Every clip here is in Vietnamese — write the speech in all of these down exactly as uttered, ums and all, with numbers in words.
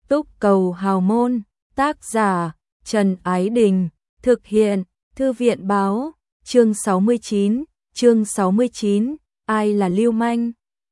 Túc cầu hào môn, tác giả, Trần Ái Đình, thực hiện, Thư viện báo, chương sáu mươi chín, chương sáu mươi chín, ai là lưu manh?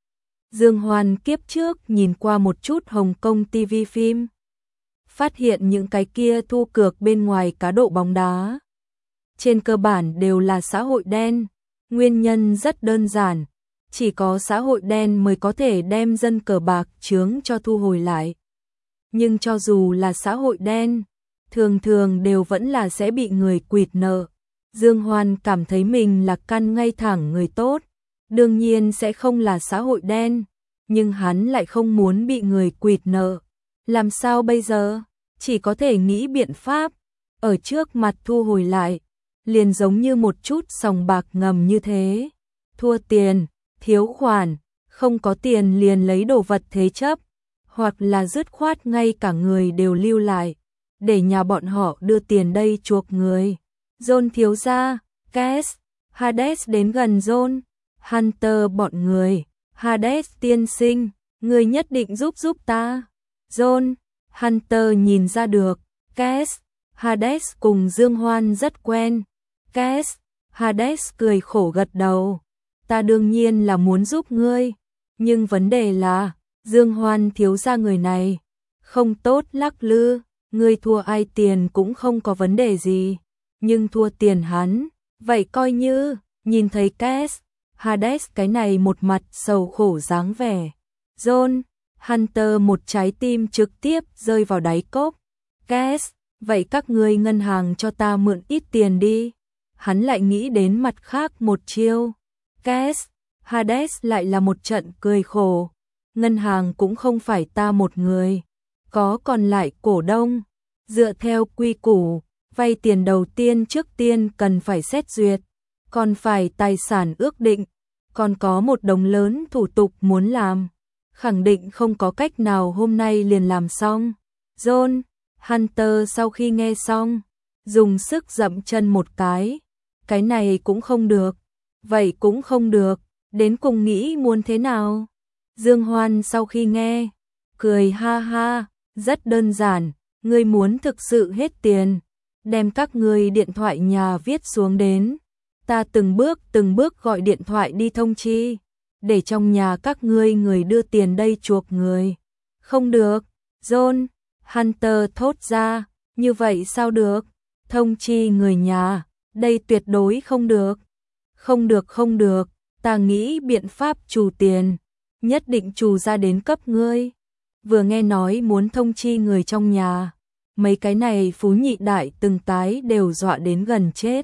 Dương Hoan kiếp trước nhìn qua một chút Hồng Kông ti vi phim, phát hiện những cái kia thu cược bên ngoài cá độ bóng đá. Trên cơ bản đều là xã hội đen, nguyên nhân rất đơn giản, chỉ có xã hội đen mới có thể đem dân cờ bạc chướng cho thu hồi lại. Nhưng cho dù là xã hội đen, thường thường đều vẫn là sẽ bị người quỵt nợ. Dương Hoan cảm thấy mình là căn ngay thẳng người tốt, đương nhiên sẽ không là xã hội đen, nhưng hắn lại không muốn bị người quỵt nợ. Làm sao bây giờ? Chỉ có thể nghĩ biện pháp, ở trước mặt thu hồi lại, liền giống như một chút sòng bạc ngầm như thế. Thua tiền, thiếu khoản, không có tiền liền lấy đồ vật thế chấp, hoặc là dứt khoát ngay cả người đều lưu lại, để nhà bọn họ đưa tiền đây chuộc người. John thiếu gia, Cass, Hades đến gần John, Hunter bọn người, Hades tiên sinh, người nhất định giúp giúp ta. John, Hunter nhìn ra được, Cass, Hades cùng Dương Hoan rất quen. Cass, Hades cười khổ gật đầu, ta đương nhiên là muốn giúp ngươi, nhưng vấn đề là, Dương Hoan thiếu gia người này, không tốt lắc lư, ngươi thua ai tiền cũng không có vấn đề gì, nhưng thua tiền hắn, vậy coi như, nhìn thấy Cass, Hades cái này một mặt sầu khổ dáng vẻ. John, Hunter một trái tim trực tiếp rơi vào đáy cốc. Cass, vậy các ngươi ngân hàng cho ta mượn ít tiền đi. Hắn lại nghĩ đến mặt khác một chiêu. Cass, Hades lại là một trận cười khổ. Ngân hàng cũng không phải ta một người, có còn lại cổ đông. Dựa theo quy củ, vay tiền đầu tiên trước tiên cần phải xét duyệt, còn phải tài sản ước định, còn có một đống lớn thủ tục muốn làm. Khẳng định không có cách nào hôm nay liền làm xong. John, Hunter sau khi nghe xong, dùng sức dậm chân một cái. Cái này cũng không được, vậy cũng không được, đến cùng nghĩ muốn thế nào? Dương Hoan sau khi nghe, cười ha ha, rất đơn giản, ngươi muốn thực sự hết tiền, đem các ngươi điện thoại nhà viết xuống đến, ta từng bước từng bước gọi điện thoại đi thông chi, để trong nhà các ngươi người đưa tiền đây chuộc người. Không được, John, Hunter thốt ra, như vậy sao được, thông chi người nhà, đây tuyệt đối không được. Không được không được, ta nghĩ biện pháp trù tiền, nhất định trù ra đến cấp ngươi. Vừa nghe nói muốn thông chi người trong nhà, mấy cái này phú nhị đại từng tái đều dọa đến gần chết.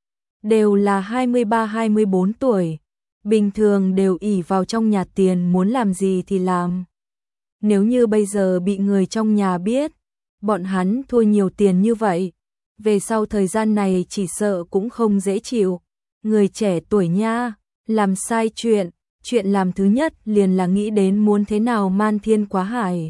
Đều là hai mươi ba hai mươi bốn tuổi, bình thường đều ỷ vào trong nhà tiền muốn làm gì thì làm. Nếu như bây giờ bị người trong nhà biết, bọn hắn thua nhiều tiền như vậy, về sau thời gian này chỉ sợ cũng không dễ chịu. Người trẻ tuổi nha, làm sai chuyện, chuyện làm thứ nhất liền là nghĩ đến muốn thế nào man thiên quá hải.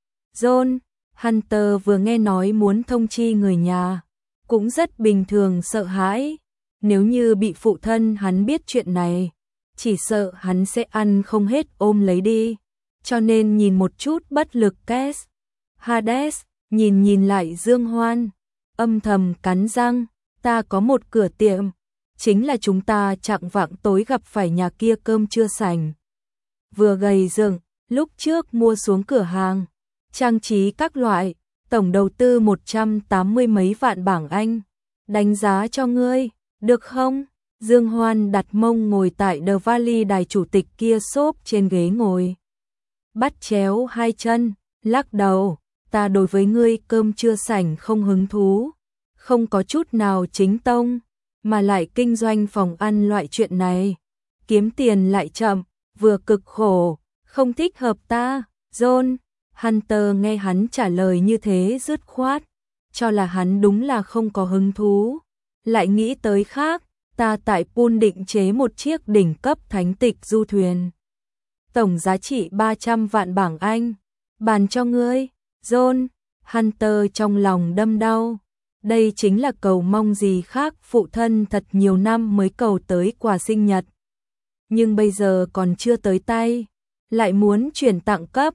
John, Hunter vừa nghe nói muốn thông chi người nhà, cũng rất bình thường sợ hãi. Nếu như bị phụ thân hắn biết chuyện này, chỉ sợ hắn sẽ ăn không hết ôm lấy đi. Cho nên nhìn một chút bất lực Cass. Hades, nhìn nhìn lại Dương Hoan, âm thầm cắn răng, ta có một cửa tiệm, chính là chúng ta chạng vạng tối gặp phải nhà kia cơm chưa sành. Vừa gầy dựng, lúc trước mua xuống cửa hàng, trang trí các loại, tổng đầu tư một trăm tám mươi mấy vạn bảng Anh. Đánh giá cho ngươi, được không? Dương Hoan đặt mông ngồi tại The Valley đài chủ tịch kia xốp trên ghế ngồi. Bắt chéo hai chân, lắc đầu, ta đối với ngươi cơm chưa sành không hứng thú, không có chút nào chính tông, mà lại kinh doanh phòng ăn loại chuyện này, kiếm tiền lại chậm, vừa cực khổ, không thích hợp ta. John, Hunter nghe hắn trả lời như thế dứt khoát, cho là hắn đúng là không có hứng thú, lại nghĩ tới khác, ta tại Pool định chế một chiếc đỉnh cấp thánh tịch du thuyền. Tổng giá trị ba trăm vạn bảng Anh, bàn cho ngươi. John, Hunter trong lòng đâm đau. Đây chính là cầu mong gì khác, phụ thân thật nhiều năm mới cầu tới quà sinh nhật. Nhưng bây giờ còn chưa tới tay, lại muốn chuyển tặng cấp,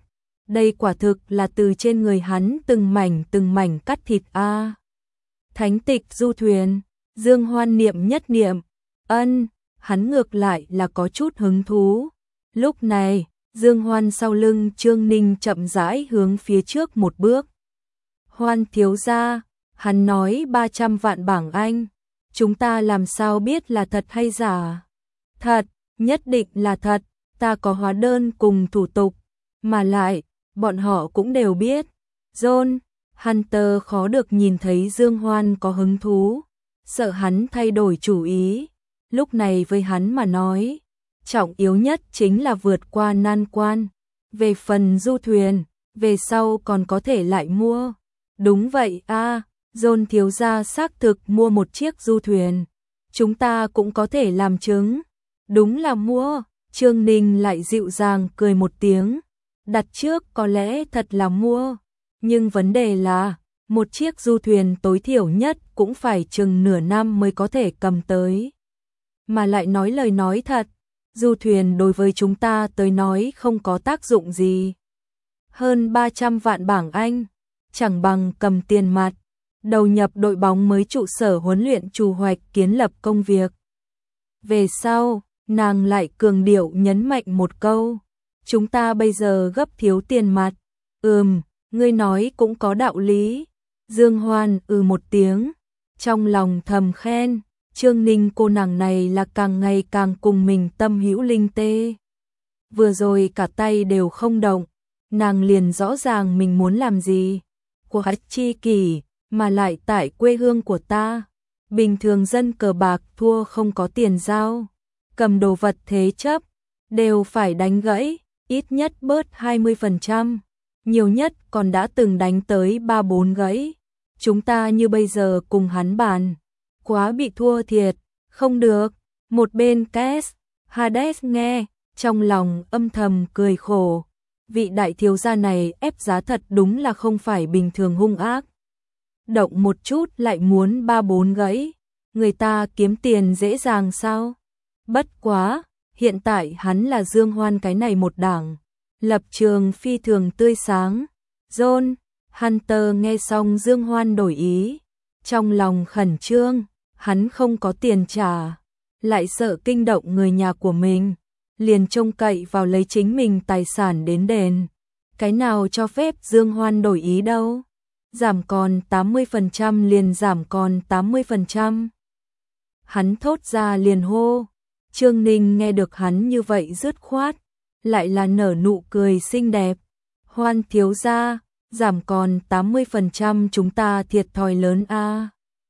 Đây quả thực là từ trên người hắn từng mảnh từng mảnh cắt thịt a. Thánh tịch du thuyền, Dương Hoan niệm nhất niệm, ân, hắn ngược lại là có chút hứng thú. Lúc này, Dương Hoan sau lưng Trương Ninh chậm rãi hướng phía trước một bước. Hoan thiếu gia, hắn nói ba trăm vạn bảng Anh, chúng ta làm sao biết là thật hay giả? Thật, nhất định là thật, ta có hóa đơn cùng thủ tục, mà lại, bọn họ cũng đều biết. John, Hunter khó được nhìn thấy Dương Hoan có hứng thú, sợ hắn thay đổi chủ ý. Lúc này với hắn mà nói, trọng yếu nhất chính là vượt qua nan quan. Về phần du thuyền, về sau còn có thể lại mua. Đúng vậy a, à, John thiếu gia xác thực mua một chiếc du thuyền. Chúng ta cũng có thể làm chứng. Đúng là mua. Trương Ninh lại dịu dàng cười một tiếng. Đặt trước có lẽ thật là mua. Nhưng vấn đề là, một chiếc du thuyền tối thiểu nhất cũng phải chừng nửa năm mới có thể cầm tới. Mà lại nói lời nói thật, du thuyền đối với chúng ta tới nói không có tác dụng gì. Hơn ba trăm vạn bảng Anh, chẳng bằng cầm tiền mặt, đầu nhập đội bóng mới trụ sở huấn luyện trù hoạch kiến lập công việc. Về sau, nàng lại cường điệu nhấn mạnh một câu, chúng ta bây giờ gấp thiếu tiền mặt. Ừm, ngươi nói cũng có đạo lý. Dương Hoan ừ một tiếng, trong lòng thầm khen, Trương Ninh cô nàng này là càng ngày càng cùng mình tâm hữu linh tê. Vừa rồi cả tay đều không động, nàng liền rõ ràng mình muốn làm gì. Của hách chi kỷ, mà lại tại quê hương của ta. Bình thường dân cờ bạc thua không có tiền giao, cầm đồ vật thế chấp, đều phải đánh gãy, ít nhất bớt hai mươi phần trăm, nhiều nhất còn đã từng đánh tới ba bốn gãy. Chúng ta như bây giờ cùng hắn bàn, quá bị thua thiệt, không được. Một bên Kes, Hades nghe, trong lòng âm thầm cười khổ. Vị đại thiếu gia này ép giá thật đúng là không phải bình thường hung ác. Động một chút lại muốn ba bốn gãy, người ta kiếm tiền dễ dàng sao? Bất quá, hiện tại hắn là Dương Hoan cái này một đảng, lập trường phi thường tươi sáng. John, Hunter nghe xong Dương Hoan đổi ý, trong lòng khẩn trương, hắn không có tiền trả, lại sợ kinh động người nhà của mình, liền trông cậy vào lấy chính mình tài sản đến đền. Cái nào cho phép Dương Hoan đổi ý đâu? Giảm còn tám mươi phần trăm liền giảm còn tám mươi phần trăm. Hắn thốt ra liền hô. Trương Ninh nghe được hắn như vậy dứt khoát, lại là nở nụ cười xinh đẹp. Hoan thiếu gia, giảm còn tám mươi phần trăm chúng ta thiệt thòi lớn a. À?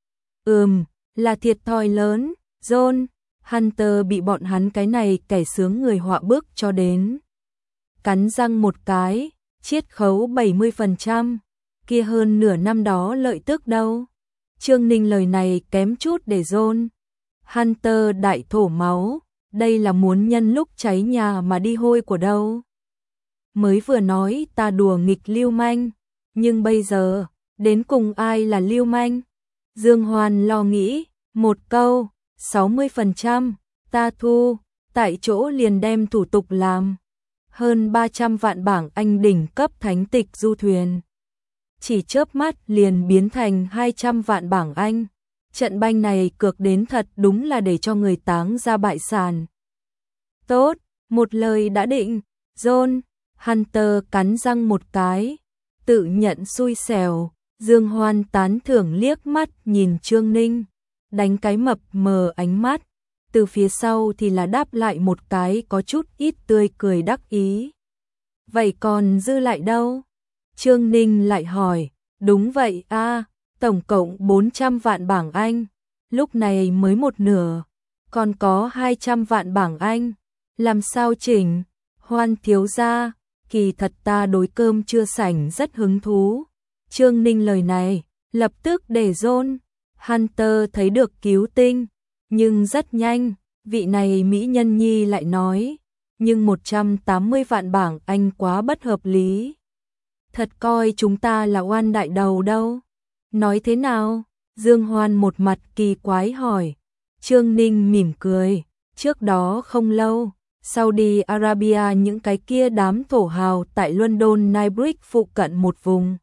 Ừm, là thiệt thòi lớn. John, Hunter bị bọn hắn cái này kẻ sướng người họa bức cho đến. Cắn răng một cái, chiết khấu bảy mươi phần trăm, kia hơn nửa năm đó lợi tức đâu. Trương Ninh lời này kém chút để John. Hunter đại thổ máu, đây là muốn nhân lúc cháy nhà mà đi hôi của đâu. Mới vừa nói ta đùa nghịch lưu manh, nhưng bây giờ, đến cùng ai là lưu manh? Dương Hoan lo nghĩ, một câu, sáu mươi phần trăm, ta thu, tại chỗ liền đem thủ tục làm. Hơn ba trăm vạn bảng Anh đỉnh cấp thánh tịch du thuyền. Chỉ chớp mắt liền biến thành hai trăm vạn bảng Anh. Trận banh này cược đến thật đúng là để cho người táng ra bại sản. Tốt, một lời đã định. John, Hunter cắn răng một cái, tự nhận xui xẻo. Dương Hoan tán thưởng liếc mắt nhìn Trương Ninh, đánh cái mập mờ ánh mắt, từ phía sau thì là đáp lại một cái có chút ít tươi cười đắc ý. Vậy còn dư lại đâu? Trương Ninh lại hỏi. Đúng vậy a, à, tổng cộng bốn trăm vạn bảng Anh, lúc này mới một nửa, còn có hai trăm vạn bảng Anh, làm sao chỉnh? Hoan thiếu gia, kỳ thật ta đối cơm chưa sảnh rất hứng thú. Trương Ninh lời này, lập tức để John, Hunter thấy được cứu tinh, nhưng rất nhanh, vị này mỹ nhân nhi lại nói, nhưng một trăm tám mươi vạn bảng Anh quá bất hợp lý. Thật coi chúng ta là oan đại đầu đâu. Nói thế nào? Dương Hoan một mặt kỳ quái hỏi. Trương Ninh mỉm cười. Trước đó không lâu, Saudi Arabia, những cái kia đám thổ hào tại London Knightsbridge phụ cận một vùng.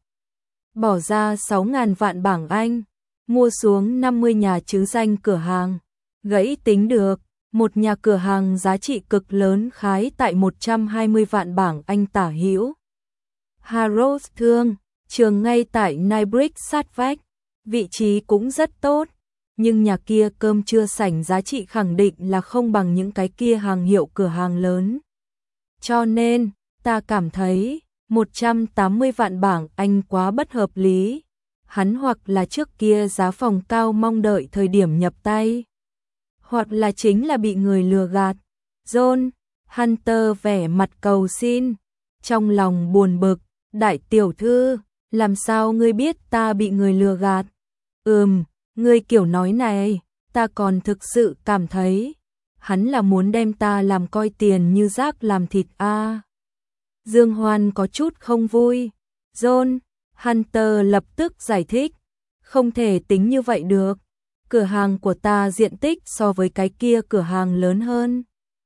Bỏ ra sáu nghìn vạn bảng Anh, mua xuống năm mươi nhà chứ danh cửa hàng. Gãy tính được, một nhà cửa hàng giá trị cực lớn khái tại một trăm hai mươi vạn bảng Anh tả hữu. Harrods thương, trường ngay tại Knightsbridge sát vách, vị trí cũng rất tốt, nhưng nhà kia cơm trưa sảnh giá trị khẳng định là không bằng những cái kia hàng hiệu cửa hàng lớn. Cho nên, ta cảm thấy một trăm tám mươi vạn bảng Anh quá bất hợp lý. Hắn hoặc là trước kia giá phòng cao mong đợi thời điểm nhập tay, hoặc là chính là bị người lừa gạt. John Hunter vẻ mặt cầu xin, trong lòng buồn bực, đại tiểu thư, làm sao ngươi biết ta bị người lừa gạt? Ừm, ngươi kiểu nói này, ta còn thực sự cảm thấy, hắn là muốn đem ta làm coi tiền như rác làm thịt a. À. Dương Hoan có chút không vui. John Hunter lập tức giải thích, không thể tính như vậy được. Cửa hàng của ta diện tích so với cái kia cửa hàng lớn hơn.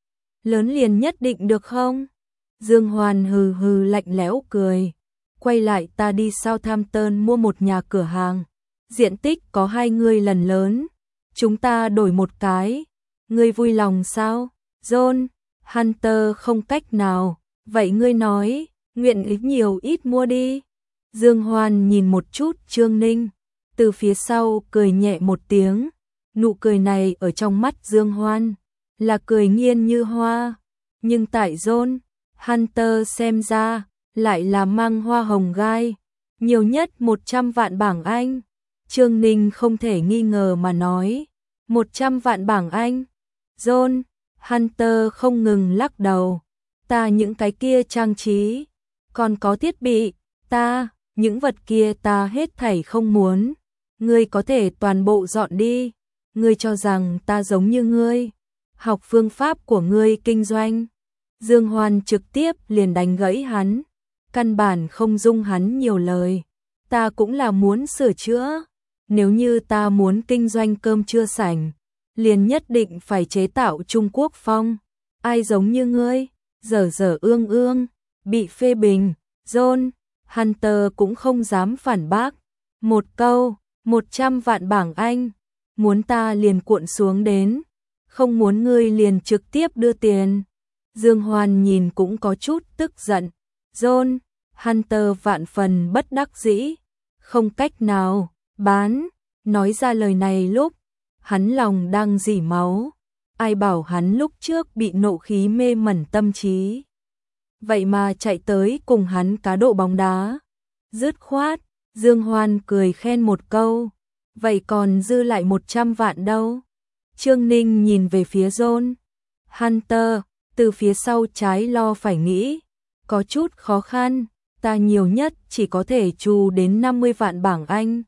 Lớn liền nhất định được không? Dương Hoan hừ hừ lạnh lẽo cười. Quay lại, ta đi Southampton mua một nhà cửa hàng. Diện tích có hai người lần lớn. Chúng ta đổi một cái. Ngươi vui lòng sao? John Hunter không cách nào. Vậy ngươi nói, nguyện ý nhiều ít mua đi. Dương Hoan nhìn một chút Trương Ninh, từ phía sau cười nhẹ một tiếng. Nụ cười này ở trong mắt Dương Hoan là cười nghiên như hoa, nhưng tại John Hunter xem ra lại là mang hoa hồng gai. Nhiều nhất một trăm vạn bảng Anh. Trương Ninh không thể nghi ngờ mà nói, một trăm vạn bảng Anh. John Hunter không ngừng lắc đầu. Ta những cái kia trang trí, còn có thiết bị, ta, những vật kia ta hết thảy không muốn. Ngươi có thể toàn bộ dọn đi. Ngươi cho rằng ta giống như ngươi, học phương pháp của ngươi kinh doanh. Dương Hoan trực tiếp liền đánh gãy hắn, căn bản không dung hắn nhiều lời. Ta cũng là muốn sửa chữa, nếu như ta muốn kinh doanh cơm trưa sảnh, liền nhất định phải chế tạo Trung Quốc phong. Ai giống như ngươi, dở dở ương ương, bị phê bình. John Hunter cũng không dám phản bác. Một câu, một trăm vạn bảng Anh, muốn ta liền cuộn xuống đến, không muốn ngươi liền trực tiếp đưa tiền. Dương Hoan nhìn cũng có chút tức giận. John Hunter vạn phần bất đắc dĩ, không cách nào, bán. Nói ra lời này lúc, hắn lòng đang rỉ máu. Ai bảo hắn lúc trước bị nộ khí mê mẩn tâm trí, vậy mà chạy tới cùng hắn cá độ bóng đá. Dứt khoát, Dương Hoan cười khen một câu, vậy còn dư lại một trăm vạn đâu? Trương Ninh nhìn về phía John Hunter, từ phía sau trái lo phải nghĩ, có chút khó khăn, ta nhiều nhất chỉ có thể trù đến năm mươi vạn bảng Anh.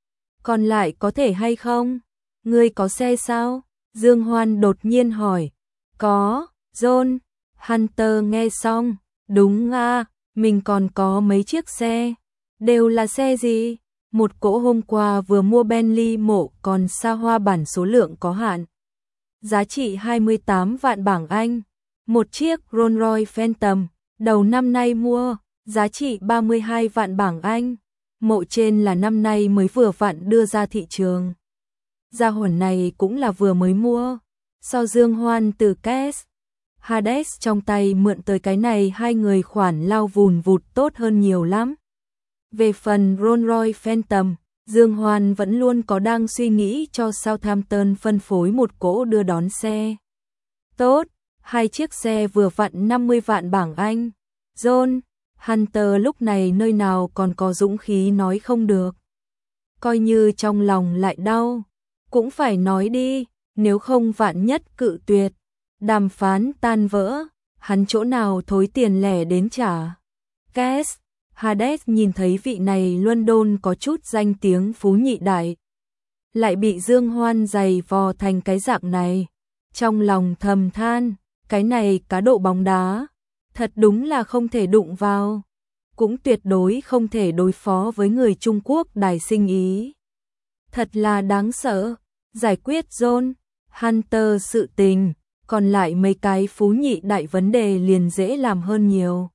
Còn lại có thể hay không? Ngươi có xe sao? Dương Hoan đột nhiên hỏi. Có. John Hunter nghe xong, đúng à, mình còn có mấy chiếc xe. Đều là xe gì? Một cỗ hôm qua vừa mua Bentley mộ còn xa hoa bản số lượng có hạn, giá trị hai mươi tám vạn bảng Anh. Một chiếc Rolls-Royce Phantom, đầu năm nay mua, giá trị ba mươi hai vạn bảng Anh. Mộ trên là năm nay mới vừa vặn đưa ra thị trường. Gia hồn này cũng là vừa mới mua. So Dương Hoan từ Cash Hades trong tay mượn tới cái này hai người khoản lao vùn vụt tốt hơn nhiều lắm. Về phần Rolls-Royce Phantom, Dương Hoan vẫn luôn có đang suy nghĩ cho Southampton phân phối một cỗ đưa đón xe. Tốt, hai chiếc xe vừa vặn năm mươi vạn bảng Anh. John Hunter lúc này nơi nào còn có dũng khí nói không được. Coi như trong lòng lại đau, cũng phải nói đi, nếu không vạn nhất cự tuyệt, đàm phán tan vỡ, hắn chỗ nào thối tiền lẻ đến trả. Cass Hades nhìn thấy vị này London có chút danh tiếng phú nhị đại, lại bị Dương Hoan giày vò thành cái dạng này, trong lòng thầm than, cái này cá độ bóng đá, thật đúng là không thể đụng vào, cũng tuyệt đối không thể đối phó với người Trung Quốc đài sinh ý. Thật là đáng sợ. Giải quyết John Hunter sự tình, còn lại mấy cái phú nhị đại vấn đề liền dễ làm hơn nhiều.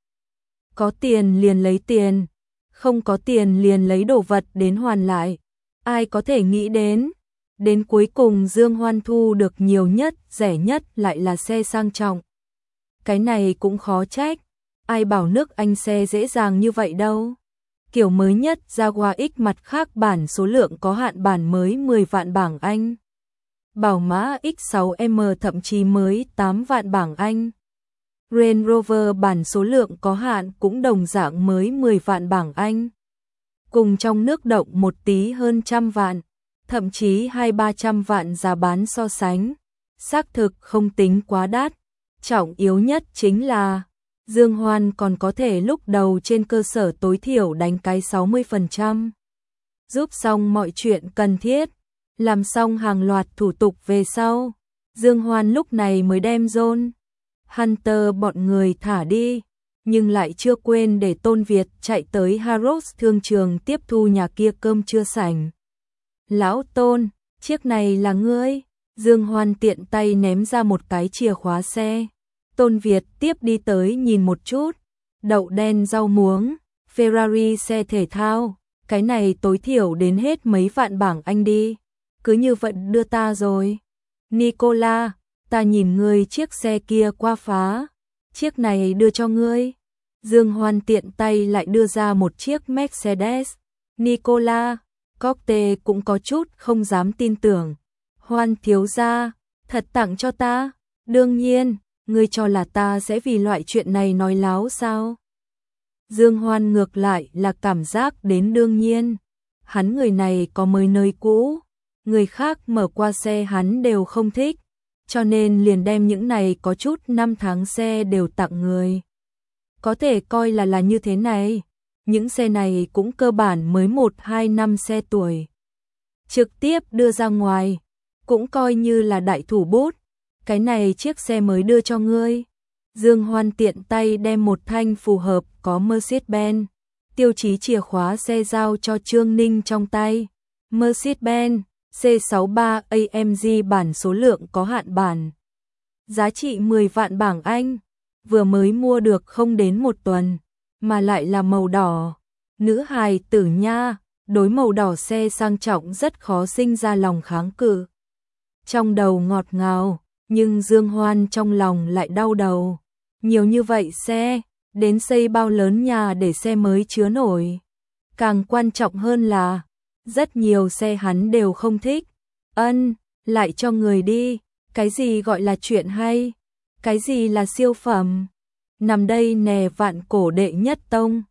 Có tiền liền lấy tiền, không có tiền liền lấy đồ vật đến hoàn lại. Ai có thể nghĩ đến, đến cuối cùng Dương Hoan thu được nhiều nhất, rẻ nhất lại là xe sang trọng. Cái này cũng khó trách, ai bảo nước Anh xe dễ dàng như vậy đâu. Kiểu mới nhất Jaguar X mặt khác bản số lượng có hạn bản mới mười vạn bảng Anh. Bảo mã X sáu M thậm chí mới tám vạn bảng Anh. Range Rover bản số lượng có hạn cũng đồng dạng mới mười vạn bảng Anh. Cùng trong nước động một tí hơn trăm vạn, thậm chí hai ba trăm vạn giá bán so sánh. Xác thực không tính quá đắt. Trọng yếu nhất chính là Dương Hoan còn có thể lúc đầu trên cơ sở tối thiểu đánh cái sáu mươi phần trăm. Giúp xong mọi chuyện cần thiết, làm xong hàng loạt thủ tục về sau, Dương Hoan lúc này mới đem John Hunter bọn người thả đi, nhưng lại chưa quên để Tôn Việt chạy tới Harrods thương trường tiếp thu nhà kia cơm trưa sảnh. Lão Tôn, chiếc này là ngươi? Dương Hoan tiện tay ném ra một cái chìa khóa xe. Tôn Việt tiếp đi tới nhìn một chút, đậu đen rau muống, Ferrari xe thể thao, cái này tối thiểu đến hết mấy vạn bảng Anh đi, cứ như vậy đưa ta rồi. Nicola, ta nhìn ngươi chiếc xe kia qua phá, chiếc này đưa cho ngươi. Dương Hoan tiện tay lại đưa ra một chiếc Mercedes. Nicola, Cocktail cũng có chút không dám tin tưởng. Hoan thiếu gia, thật tặng cho ta? Đương nhiên, ngươi cho là ta sẽ vì loại chuyện này nói láo sao? Dương Hoan ngược lại là cảm giác đến đương nhiên. Hắn người này có mới nơi cũ, người khác mở qua xe hắn đều không thích, cho nên liền đem những này có chút năm tháng xe đều tặng người. Có thể coi là là như thế này, những xe này cũng cơ bản mới một hai năm xe tuổi. Trực tiếp đưa ra ngoài, cũng coi như là đại thủ bút. Cái này chiếc xe mới đưa cho ngươi. Dương Hoan tiện tay đem một thanh phù hợp có Mercedes-Benz, tiêu chí chìa khóa xe giao cho Trương Ninh trong tay. Mercedes-Benz C sáu ba A M G bản số lượng có hạn bản. Giá trị mười vạn bảng Anh, vừa mới mua được không đến một tuần, mà lại là màu đỏ. Nữ hài tử nha, đối màu đỏ xe sang trọng rất khó sinh ra lòng kháng cự. Trong đầu ngọt ngào, nhưng Dương Hoan trong lòng lại đau đầu. Nhiều như vậy xe, đến xây bao lớn nhà để xe mới chứa nổi. Càng quan trọng hơn là, rất nhiều xe hắn đều không thích. Ân, lại cho người đi, cái gì gọi là chuyện hay, cái gì là siêu phẩm. Nằm đây nè vạn cổ đệ nhất tông,